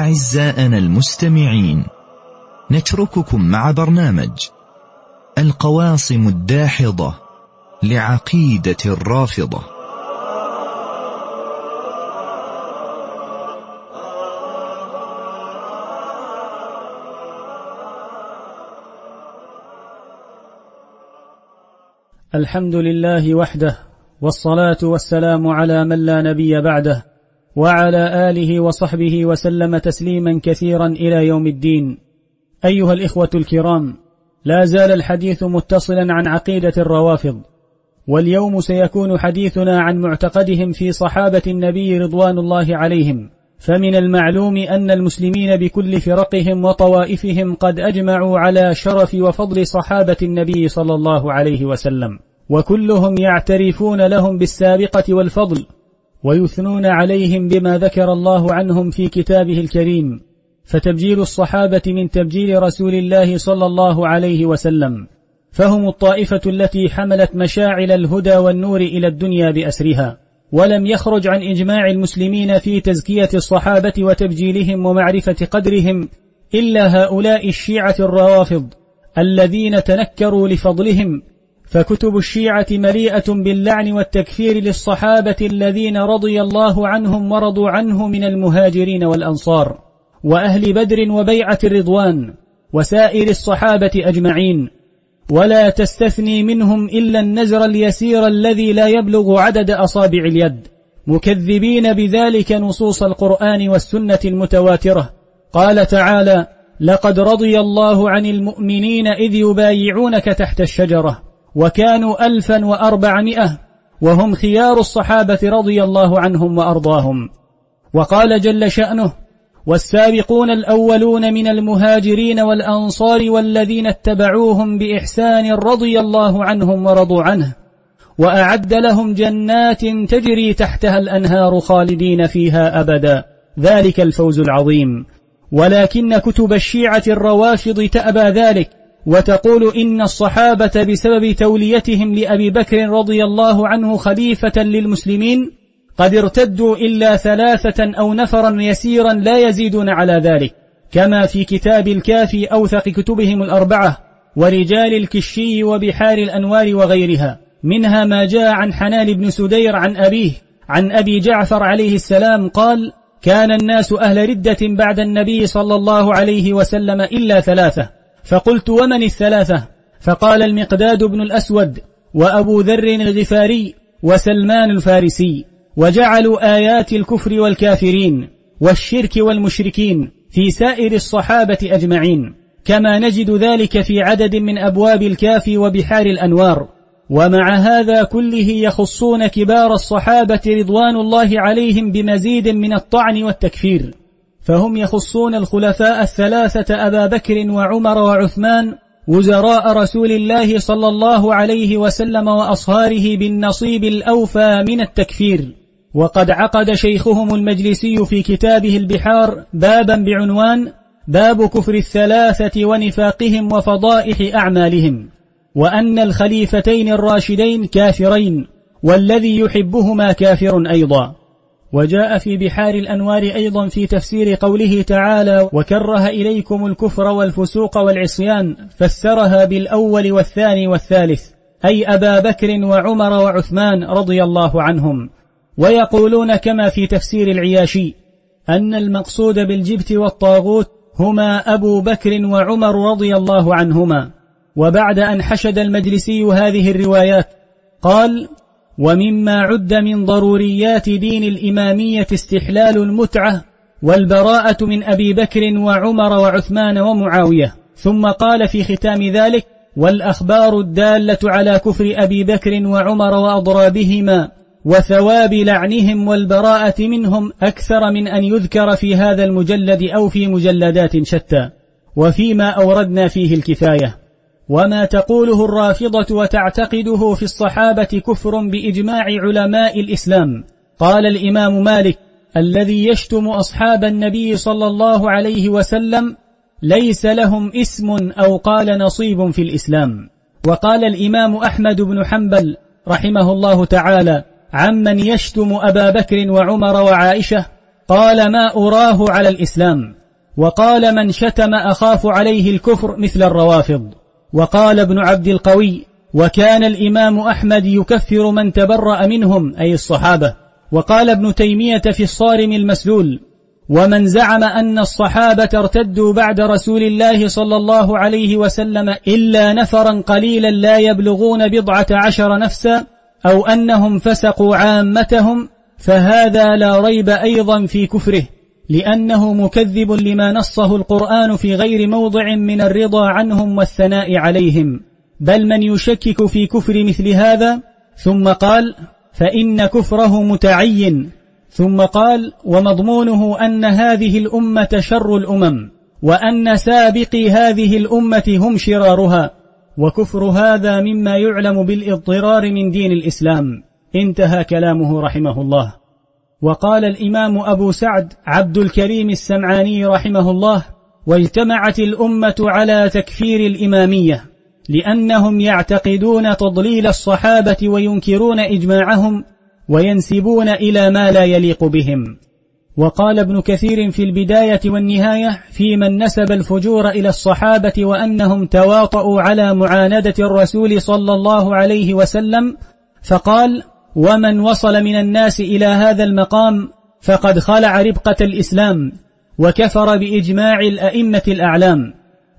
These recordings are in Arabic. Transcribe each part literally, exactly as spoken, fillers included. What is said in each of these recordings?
أعزائنا المستمعين، نترككم مع برنامج القواصم الداحضة لعقيدة الرافضة. الحمد لله وحده، والصلاة والسلام على من لا نبي بعده، وعلى آله وصحبه وسلم تسليما كثيرا إلى يوم الدين. أيها الإخوة الكرام، لا زال الحديث متصلا عن عقيدة الروافض، واليوم سيكون حديثنا عن معتقدهم في صحابة النبي رضوان الله عليهم. فمن المعلوم أن المسلمين بكل فرقهم وطوائفهم قد أجمعوا على شرف وفضل صحابة النبي صلى الله عليه وسلم، وكلهم يعترفون لهم بالسابقة والفضل، ويثنون عليهم بما ذكر الله عنهم في كتابه الكريم، فتبجيل الصحابة من تبجيل رسول الله صلى الله عليه وسلم، فهم الطائفة التي حملت مشاعل الهدى والنور إلى الدنيا بأسرها. ولم يخرج عن إجماع المسلمين في تزكية الصحابة وتبجيلهم ومعرفة قدرهم إلا هؤلاء الشيعة الروافض الذين تنكروا لفضلهم، فكتب الشيعة مليئة باللعن والتكفير للصحابة الذين رضي الله عنهم ورضوا عنه من المهاجرين والأنصار وأهل بدر وبيعة الرضوان وسائر الصحابة أجمعين، ولا تستثني منهم إلا النزر اليسير الذي لا يبلغ عدد أصابع اليد، مكذبين بذلك نصوص القرآن والسنة المتواترة. قال تعالى: لقد رضي الله عن المؤمنين إذ يبايعونك تحت الشجرة وكانوا ألفا وأربعمائة وهم خيار الصحابة رضي الله عنهم وأرضاهم. وقال جل شأنه: والسابقون الأولون من المهاجرين والأنصار والذين اتبعوهم بإحسان رضي الله عنهم ورضوا عنه وأعد لهم جنات تجري تحتها الأنهار خالدين فيها أبدا، ذلك الفوز العظيم. ولكن كتب الشيعة الروافض تأبى ذلك، وتقول إن الصحابة بسبب توليتهم لأبي بكر رضي الله عنه خليفة للمسلمين قد ارتدوا إلا ثلاثة أو نفرا يسيرا لا يزيدون على ذلك، كما في كتاب الكافي أوثق كتبهم الأربعة ورجال الكشي وبحار الأنوار وغيرها، منها ما جاء عن حنان بن سدير عن أبيه عن أبي جعفر عليه السلام قال: كان الناس أهل ردة بعد النبي صلى الله عليه وسلم إلا ثلاثة، فقلت: ومن الثلاثة؟ فقال: المقداد بن الأسود وأبو ذر الغفاري وسلمان الفارسي، وجعلوا آيات الكفر والكافرين والشرك والمشركين في سائر الصحابة أجمعين، كما نجد ذلك في عدد من أبواب الكافي وبحار الأنوار. ومع هذا كله يخصون كبار الصحابة رضوان الله عليهم بمزيد من الطعن والتكفير، فهم يخصون الخلفاء الثلاثة أبا بكر وعمر وعثمان وزراء رسول الله صلى الله عليه وسلم وأصهاره بالنصيب الأوفى من التكفير. وقد عقد شيخهم المجلسي في كتابه البحار بابا بعنوان: باب كفر الثلاثة ونفاقهم وفضائح أعمالهم، وأن الخليفتين الراشدين كافرين، والذي يحبهما كافر أيضا. وجاء في بحار الأنوار أيضا في تفسير قوله تعالى: وكره إليكم الكفر والفسوق والعصيان، فسرها بالأول والثاني والثالث، أي أبا بكر وعمر وعثمان رضي الله عنهم. ويقولون كما في تفسير العياشي أن المقصود بالجبت والطاغوت هما أبو بكر وعمر رضي الله عنهما. وبعد أن حشد المجلسي هذه الروايات قال: ومما عد من ضروريات دين الإمامية استحلال المتعة والبراءة من أبي بكر وعمر وعثمان ومعاوية. ثم قال في ختام ذلك: والأخبار الدالة على كفر أبي بكر وعمر وأضرابهما وثواب لعنهم والبراءة منهم أكثر من أن يذكر في هذا المجلد أو في مجلدات شتى، وفيما أوردنا فيه الكفاية. وما تقوله الرافضة وتعتقده في الصحابة كفر بإجماع علماء الإسلام. قال الإمام مالك: الذي يشتم أصحاب النبي صلى الله عليه وسلم ليس لهم اسم أو قال نصيب في الإسلام. وقال الإمام أحمد بن حنبل رحمه الله تعالى عمن يشتم أبا بكر وعمر وعائشة: قال: ما أراه على الإسلام. وقال من شتم أخاف عليه الكفر مثل الروافض. وقال ابن عبد القوي: وكان الإمام أحمد يكفر من تبرأ منهم، أي الصحابة. وقال ابن تيمية في الصارم المسلول: ومن زعم أن الصحابة ارتدوا بعد رسول الله صلى الله عليه وسلم إلا نفرا قليلا لا يبلغون بضعة عشر نفسا، أو أنهم فسقوا عامتهم، فهذا لا ريب أيضا في كفره، لأنه مكذب لما نصه القرآن في غير موضع من الرضا عنهم والثناء عليهم، بل من يشكك في كفر مثل هذا. ثم قال: فإن كفره متعين. ثم قال: ومضمونه أن هذه الأمة شر الأمم، وأن سابقي هذه الأمة هم شرارها، وكفر هذا مما يعلم بالاضطرار من دين الإسلام. انتهى كلامه رحمه الله. وقال الإمام أبو سعد عبد الكريم السمعاني رحمه الله: واجتمعت الأمة على تكفير الإمامية، لأنهم يعتقدون تضليل الصحابة وينكرون إجماعهم وينسبون إلى ما لا يليق بهم. وقال ابن كثير في البداية والنهاية في من نسب الفجور إلى الصحابة وأنهم تواطؤوا على معاندة الرسول صلى الله عليه وسلم، فقال: ومن وصل من الناس إلى هذا المقام فقد خلع ربقة الإسلام وكفر بإجماع الأئمة الأعلام،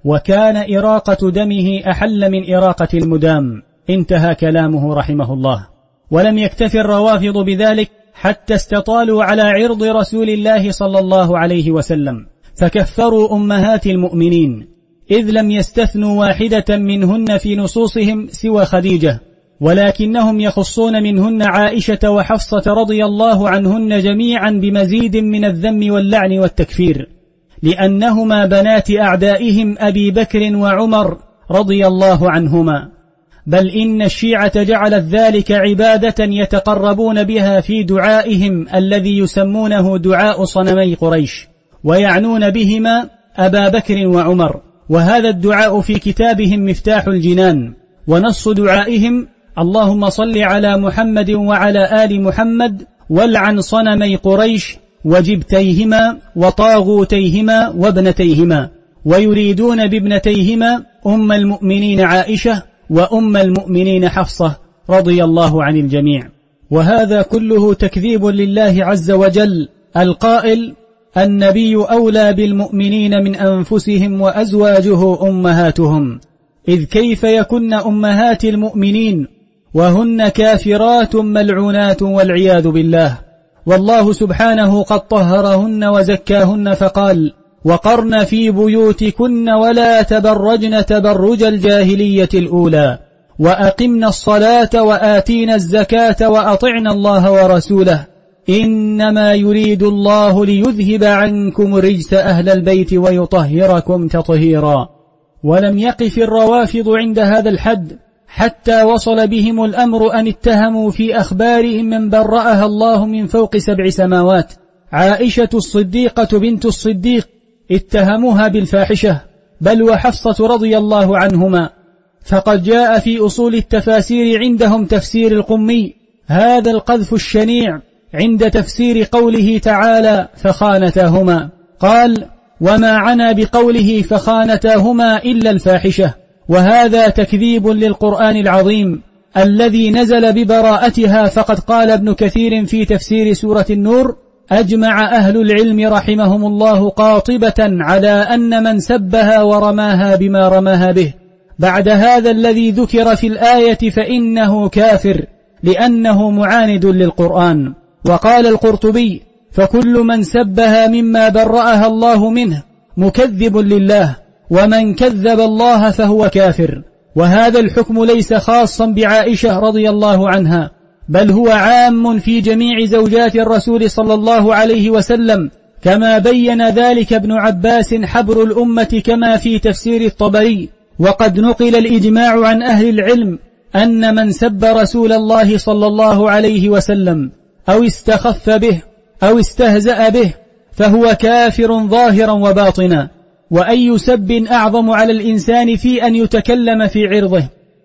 وكان إراقة دمه أحل من إراقة المدام. انتهى كلامه رحمه الله. ولم يكتف الروافض بذلك حتى استطالوا على عرض رسول الله صلى الله عليه وسلم، فكفروا أمهات المؤمنين، إذ لم يستثنوا واحدة منهن في نصوصهم سوى خديجة، ولكنهم يخصون منهن عائشة وحفصة رضي الله عنهن جميعا بمزيد من الذم واللعن والتكفير، لأنهما بنات أعدائهم أبي بكر وعمر رضي الله عنهما. بل إن الشيعة جعلت ذلك عبادة يتقربون بها في دعائهم الذي يسمونه دعاء صنمي قريش، ويعنون بهما أبا بكر وعمر. وهذا الدعاء في كتابهم مفتاح الجنان، ونص دعائهم: اللهم صل على محمد وعلى آل محمد والعن صنمي قريش وجبتيهما وطاغوتيهما وابنتيهما. ويريدون بابنتيهما أم المؤمنين عائشة وأم المؤمنين حفصة رضي الله عن الجميع. وهذا كله تكذيب لله عز وجل القائل: النبي أولى بالمؤمنين من أنفسهم وأزواجه أمهاتهم. إذ كيف يكن أمهات المؤمنين وهن كافرات ملعونات والعياذ بالله، والله سبحانه قد طهرهن وزكاهن فقال: وقرن في بيوتكن ولا تبرجن تبرج الجاهلية الأولى وأقمنا الصلاة وآتينا الزكاة وأطعنا الله ورسوله إنما يريد الله ليذهب عنكم رجس أهل البيت ويطهركم تطهيرا. ولم يقف الروافض عند هذا الحد، حتى وصل بهم الأمر أن اتهموا في أخبارهم من برأها الله من فوق سبع سماوات. عائشة الصديقة بنت الصديق اتهموها بالفاحشة، بل وحفصة رضي الله عنهما، فقد جاء في أصول التفاسير عندهم تفسير القمي هذا القذف الشنيع عند تفسير قوله تعالى: فخانتاهما. قال: وما عنا بقوله فخانتاهما إلا الفاحشة، وهذا تكذيب للقرآن العظيم الذي نزل ببراءتها. فقد قال ابن كثير في تفسير سورة النور: أجمع أهل العلم رحمهم الله قاطبة على أن من سبها ورماها بما رماها به بعد هذا الذي ذكر في الآية فإنه كافر، لأنه معاند للقرآن. وقال القرطبي: فكل من سبها مما برأها الله منه مكذب لله، ومن كذب الله فهو كافر. وهذا الحكم ليس خاصا بعائشة رضي الله عنها، بل هو عام في جميع زوجات الرسول صلى الله عليه وسلم، كما بين ذلك ابن عباس حبر الأمة كما في تفسير الطبري. وقد نقل الإجماع عن أهل العلم أن من سب رسول الله صلى الله عليه وسلم أو استخف به أو استهزأ به فهو كافر ظاهرا وباطنا. وأي سب أعظم على الإنسان في أن يتكلم في عرضه؟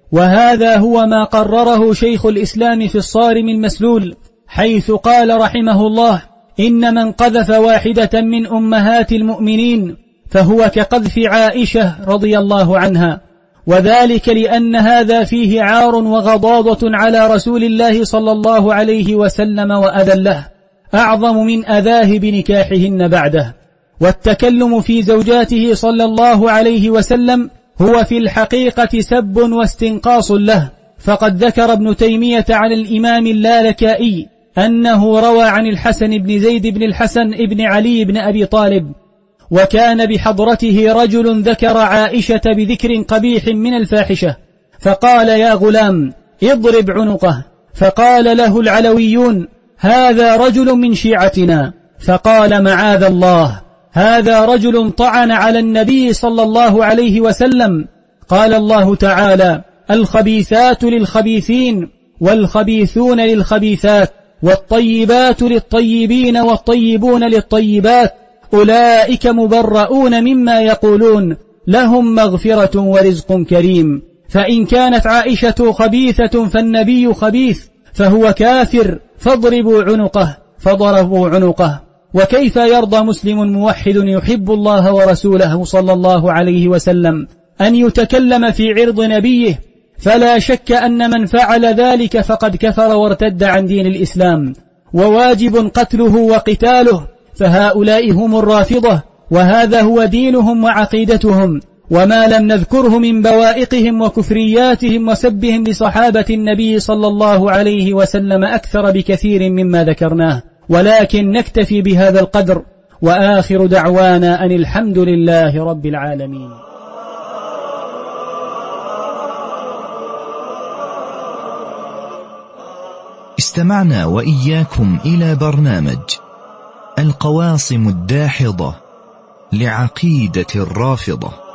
وهذا هو ما قرره شيخ الإسلام في الصارم المسلول، حيث قال رحمه الله: إن من قذف واحدة من أمهات المؤمنين فهو كقذف عائشة رضي الله عنها، وذلك لأن هذا فيه عار وغضاضة على رسول الله صلى الله عليه وسلم وأذله أعظم من أذاه بنكاحهن بعده. والتكلم في زوجاته صلى الله عليه وسلم هو في الحقيقة سب واستنقاص له، فقد ذكر ابن تيمية عن الإمام اللالكائي أنه روى عن الحسن بن زيد بن الحسن بن علي بن أبي طالب، وكان بحضرته رجل ذكر عائشة بذكر قبيح من الفاحشة، فقال يا غلام اضرب عنقه، فقال له العلويون هذا رجل من شيعتنا، فقال معاذ الله هذا رجل طعن على النبي صلى الله عليه وسلم. قال الله تعالى الخبيثات للخبيثين والخبيثون للخبيثات والطيبات للطيبين والطيبون للطيبات أولئك مبرؤون مما يقولون لهم مغفرة ورزق كريم. فإن كانت عائشة خبيثة فالنبي خبيث فهو كافر، فاضربوا عنقه، فضربوا عنقه. وكيف يرضى مسلم موحد يحب الله ورسوله صلى الله عليه وسلم أن يتكلم في عرض نبيه؟ فلا شك أن من فعل ذلك فقد كفر وارتد عن دين الإسلام، وواجب قتله وقتاله، فهؤلاء هم الرافضة، وهذا هو دينهم وعقيدتهم، وما لم نذكره من بوائقهم وكفرياتهم وسبهم لصحابة النبي صلى الله عليه وسلم أكثر بكثير مما ذكرناه، ولكن نكتفي بهذا القدر، وآخر دعوانا أن الحمد لله رب العالمين. استمعنا وإياكم إلى برنامج القواصم الداحضة لعقيدة الرافضة.